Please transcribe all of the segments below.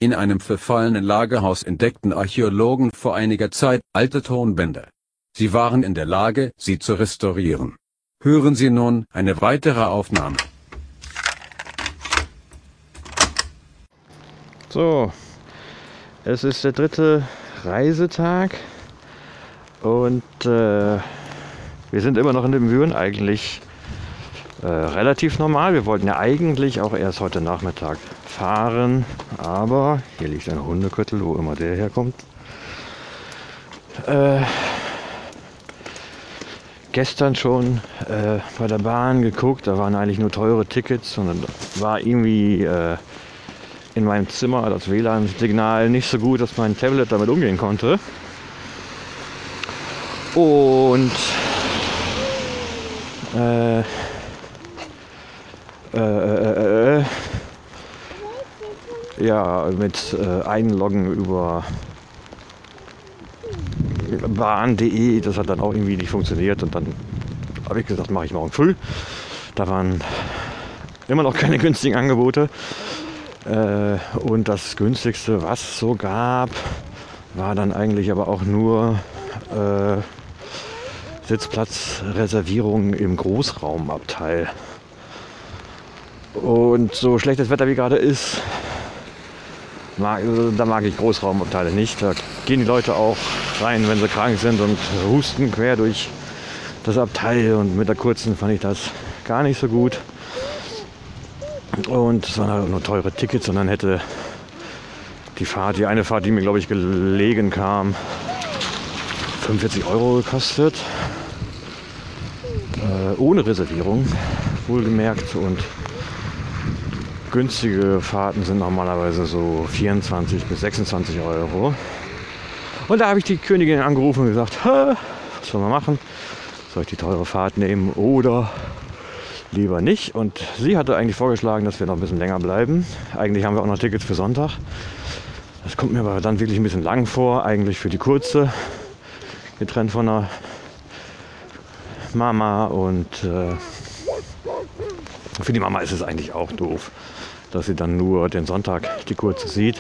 In einem verfallenen Lagerhaus entdeckten Archäologen vor einiger Zeit alte Tonbänder. Sie waren in der Lage, sie zu restaurieren. Hören Sie nun eine weitere Aufnahme. So, es ist der 3. Reisetag und wir sind immer noch in den Mühen, eigentlich relativ normal. Wir wollten ja eigentlich auch erst heute Nachmittag fahren, aber hier liegt ein Hundeköttel, wo immer der herkommt. Gestern schon bei der Bahn geguckt, da waren eigentlich nur teure Tickets und dann war irgendwie in meinem Zimmer das WLAN-Signal nicht so gut, dass mein Tablet damit umgehen konnte. Und ja, mit Einloggen über bahn.de, das hat dann auch irgendwie nicht funktioniert und dann habe ich gesagt, mache ich morgen früh. Da waren immer noch keine günstigen Angebote und das günstigste, was es so gab, war dann eigentlich aber auch nur Sitzplatzreservierungen im Großraumabteil. Und so schlechtes Wetter wie gerade ist, da mag ich Großraumabteile nicht. Da gehen die Leute auch rein, wenn sie krank sind und husten quer durch das Abteil. Und mit der kurzen fand ich das gar nicht so gut. Und es waren halt auch nur teure Tickets und dann hätte die eine Fahrt, die mir glaube ich gelegen kam, 45 € gekostet. Ohne Reservierung, wohlgemerkt. Und günstige Fahrten sind normalerweise so 24 bis 26 €. Und da habe ich die Königin angerufen und gesagt, was soll man machen? Soll ich die teure Fahrt nehmen oder lieber nicht? Und sie hatte eigentlich vorgeschlagen, dass wir noch ein bisschen länger bleiben. Eigentlich haben wir auch noch Tickets für Sonntag. Das kommt mir aber dann wirklich ein bisschen lang vor, eigentlich für die kurze, getrennt von der Mama. Und für die Mama ist es eigentlich auch doof, dass sie dann nur den Sonntag die kurze sieht.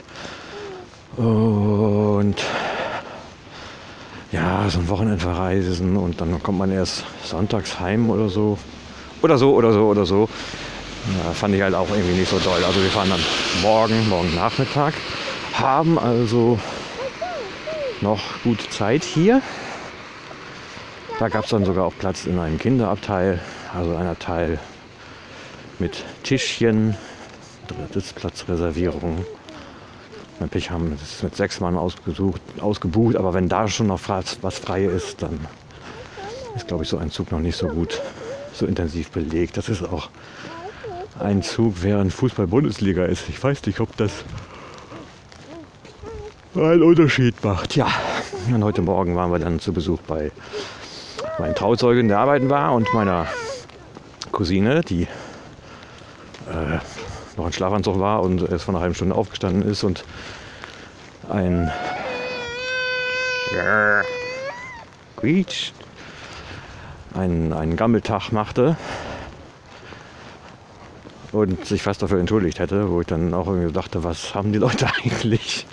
Und ja, so ein Wochenendverreisen und dann kommt man erst sonntags heim oder so. Oder so. Ja, fand ich halt auch irgendwie nicht so toll. Also wir fahren dann morgen Nachmittag, haben also noch gut Zeit hier. Da gab es dann sogar auch Platz in einem Kinderabteil, also ein Abteil mit Tischchen, Sitzplatzreservierung. Mein Pech haben das mit 6 Mann ausgebucht, aber wenn da schon noch was frei ist, dann ist glaube ich so ein Zug noch nicht so gut, so intensiv belegt. Das ist auch ein Zug, während Fußball-Bundesliga ist. Ich weiß nicht, ob das einen Unterschied macht. Ja, und heute Morgen waren wir dann zu Besuch bei meinem Trauzeugin, der arbeiten war, und meiner Cousine, die noch in Schlafanzug war und erst vor einer halben Stunde aufgestanden ist und einen Gammeltag machte und sich fast dafür entschuldigt hätte, wo ich dann auch irgendwie dachte, was haben die Leute eigentlich?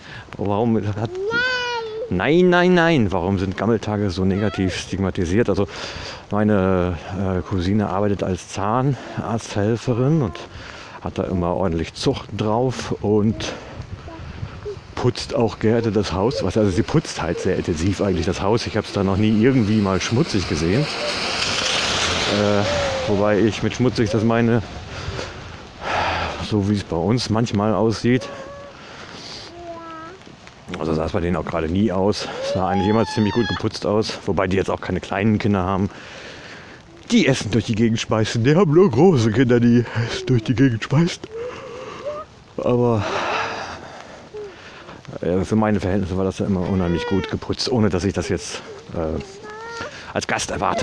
Nein, warum sind Gammeltage so negativ stigmatisiert? Also meine Cousine arbeitet als Zahnarzthelferin und hat da immer ordentlich Zucht drauf und putzt auch gerne das Haus. Also sie putzt halt sehr intensiv eigentlich das Haus. Ich habe es da noch nie irgendwie mal schmutzig gesehen. Wobei ich mit schmutzig das meine, so wie es bei uns manchmal aussieht. Also sah es bei denen auch gerade nie aus. Es sah eigentlich immer ziemlich gut geputzt aus. Wobei die jetzt auch keine kleinen Kinder haben, die Essen durch die Gegend schmeißen. Die haben nur große Kinder, die Essen durch die Gegend schmeißen. Aber für meine Verhältnisse war das ja immer unheimlich gut geputzt, ohne dass ich das jetzt als Gast erwarte.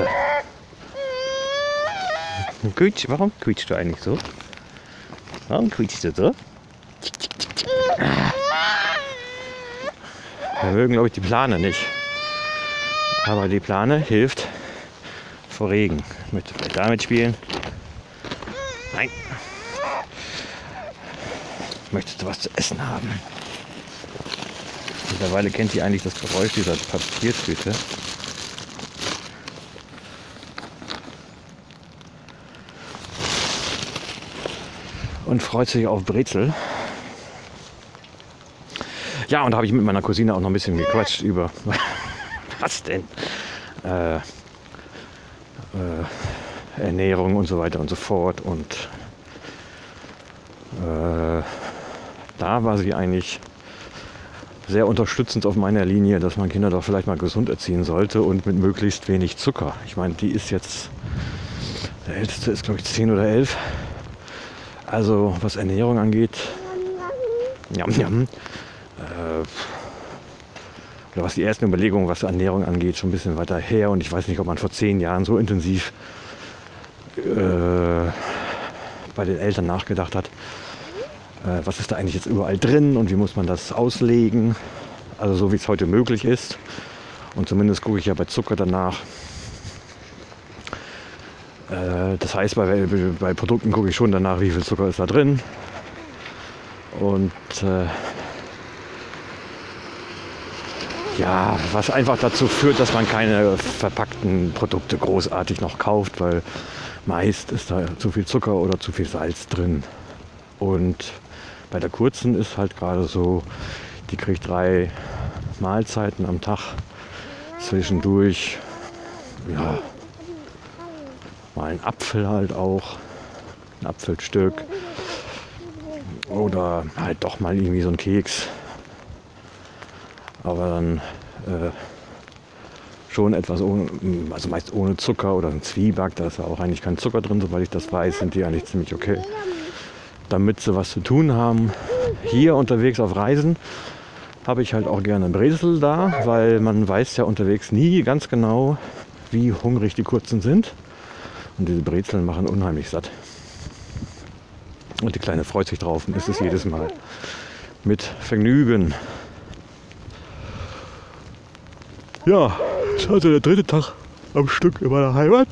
Warum quietschst du eigentlich so? Warum quietschst du so? Wir mögen, glaube ich, die Plane nicht. Aber die Plane hilft vor Regen. Möchtest du damit spielen? Nein. Möchtest du was zu essen haben? Mittlerweile kennt sie eigentlich das Geräusch dieser Papiertüte. Und freut sich auf Brezel. Ja, und da habe ich mit meiner Cousine auch noch ein bisschen gequatscht über was denn? Ernährung und so weiter und so fort. Und da war sie eigentlich sehr unterstützend auf meiner Linie, dass man Kinder doch vielleicht mal gesund erziehen sollte und mit möglichst wenig Zucker. Ich meine, die ist jetzt, der Älteste ist glaube ich 10 oder 11. Also was Ernährung angeht, oder was die ersten Überlegungen, was Ernährung angeht, schon ein bisschen weiter her. Und ich weiß nicht, ob man vor 10 Jahren so intensiv bei den Eltern nachgedacht hat, was ist da eigentlich jetzt überall drin und wie muss man das auslegen. Also so wie es heute möglich ist. Und zumindest gucke ich ja bei Zucker danach. Das heißt, bei Produkten gucke ich schon danach, wie viel Zucker ist da drin. Und ja, was einfach dazu führt, dass man keine verpackten Produkte großartig noch kauft, weil meist ist da zu viel Zucker oder zu viel Salz drin. Und bei der kurzen ist halt gerade so, die kriegt 3 Mahlzeiten am Tag, zwischendurch, ja, mal ein Apfel halt auch, ein Apfelstück oder halt doch mal irgendwie so ein Keks. Aber dann schon etwas ohne, also meist ohne Zucker oder ein Zwieback, da ist ja auch eigentlich kein Zucker drin, soweit ich das weiß, sind die eigentlich ziemlich okay. Damit sie was zu tun haben. Hier unterwegs auf Reisen habe ich halt auch gerne Brezel da, weil man weiß ja unterwegs nie ganz genau, wie hungrig die Kurzen sind. Und diese Brezeln machen unheimlich satt. Und die Kleine freut sich drauf und isst es jedes Mal mit Vergnügen. Ja, das ist also der 3. Tag am Stück in meiner Heimat.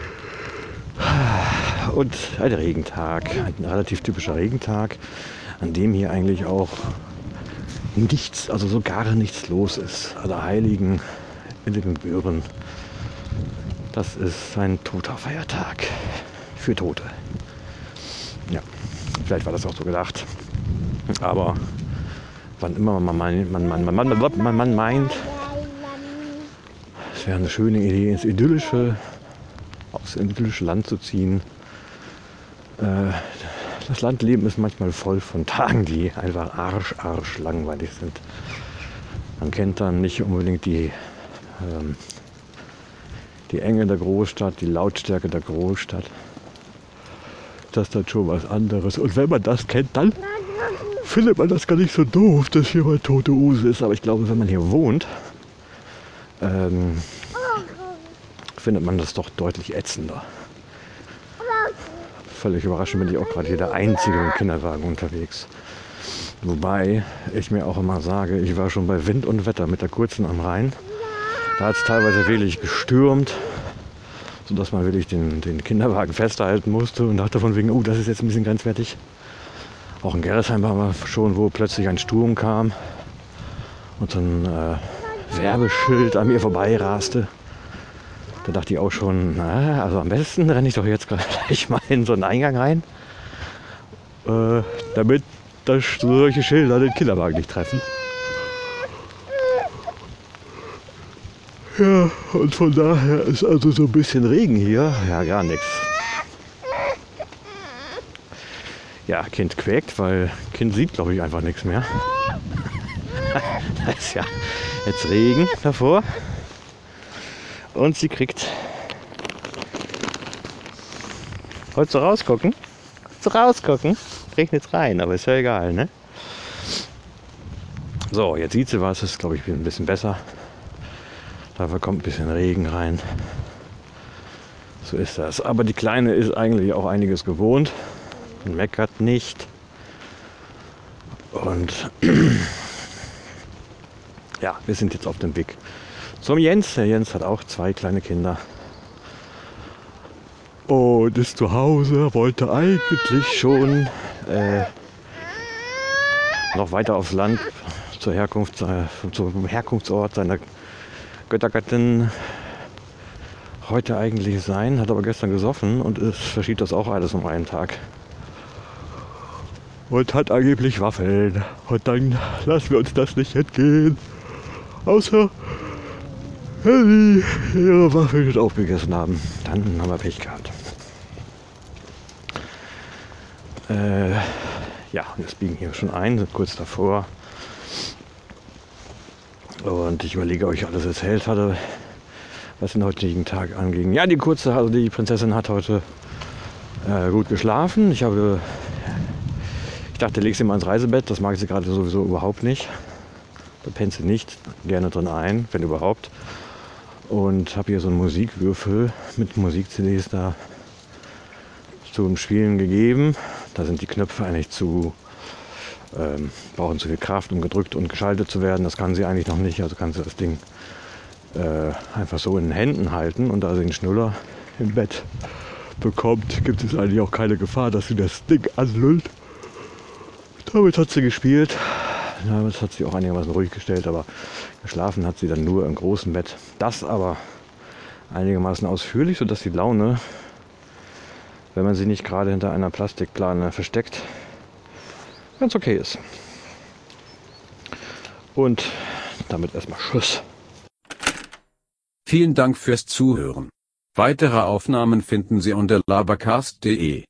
Und ein Regentag, ein relativ typischer Regentag, an dem hier eigentlich auch nichts, also so gar nichts los ist. Allerheiligen in den Gebühren. Das ist ein toter Feiertag für Tote. Ja, vielleicht war das auch so gedacht. Aber wann immer man meint, es wäre eine schöne Idee, aufs idyllische Land zu ziehen. Das Landleben ist manchmal voll von Tagen, die einfach arschlangweilig sind. Man kennt dann nicht unbedingt die Enge der Großstadt, die Lautstärke der Großstadt. Das ist dann schon was anderes. Und wenn man das kennt, dann findet man das gar nicht so doof, dass hier mal tote Hose ist. Aber ich glaube, wenn man hier wohnt, findet man das doch deutlich ätzender. Völlig überraschend bin ich auch gerade hier der Einzige im Kinderwagen unterwegs. Wobei ich mir auch immer sage, ich war schon bei Wind und Wetter mit der Kurzen am Rhein. Da hat es teilweise wirklich gestürmt, sodass man wirklich den Kinderwagen festhalten musste und dachte von wegen, oh, das ist jetzt ein bisschen grenzwertig. Auch in Gerresheim war man schon, wo plötzlich ein Sturm kam und so ein Werbeschild an mir vorbeiraste. Da dachte ich auch schon, na, also am besten renne ich doch jetzt gleich mal in so einen Eingang rein, damit solche Schilder den Kinderwagen nicht treffen. Ja, und von daher ist also so ein bisschen Regen hier, ja gar nichts. Ja, Kind quäkt, weil Kind sieht, glaube ich, einfach nichts mehr. Da ist ja jetzt Regen davor. Und sie kriegt... Wolltest du rausgucken? Wolltest du rausgucken? Regnet rein, aber ist ja egal, ne? So, jetzt sieht sie was, ist glaube ich ein bisschen besser. Dafür kommt ein bisschen Regen rein. So ist das. Aber die Kleine ist eigentlich auch einiges gewohnt. Meckert nicht. Und ja, wir sind jetzt auf dem Weg zum Jens. Der Jens hat auch 2 kleine Kinder. Und ist zu Hause, wollte eigentlich schon noch weiter aufs Land zum Herkunftsort seiner Göttergattin heute eigentlich sein, hat aber gestern gesoffen und verschiebt das auch alles um einen Tag. Und hat angeblich Waffeln. Und dann lassen wir uns das nicht entgehen. Außer wenn die ihre Waffeln nicht aufgegessen haben. Dann haben wir Pech gehabt. Ja, wir biegen hier schon ein, sind kurz davor. Und ich überlege, ob ich alles erzählt hatte, was den heutigen Tag anging. Ja, die Prinzessin hat heute gut geschlafen. Ich dachte, leg sie mal ins Reisebett. Das mag sie gerade sowieso überhaupt nicht. Da pennt sie nicht gerne drin ein, wenn überhaupt. Und habe ihr so einen Musikwürfel mit Musik-CDs da zum Spielen gegeben. Da sind die Knöpfe eigentlich brauchen zu viel Kraft, um gedrückt und geschaltet zu werden. Das kann sie eigentlich noch nicht. Also kann sie das Ding einfach so in den Händen halten. Und da sie einen Schnuller im Bett bekommt, gibt es eigentlich auch keine Gefahr, dass sie das Ding anlüllt. Damit hat sie gespielt. Damit hat sie auch einigermaßen ruhig gestellt, aber geschlafen hat sie dann nur im großen Bett. Das aber einigermaßen ausführlich, sodass die Laune, wenn man sie nicht gerade hinter einer Plastikplane versteckt, ganz okay ist. Und damit erstmal Tschüss. Vielen Dank fürs Zuhören. Weitere Aufnahmen finden Sie unter labercast.de.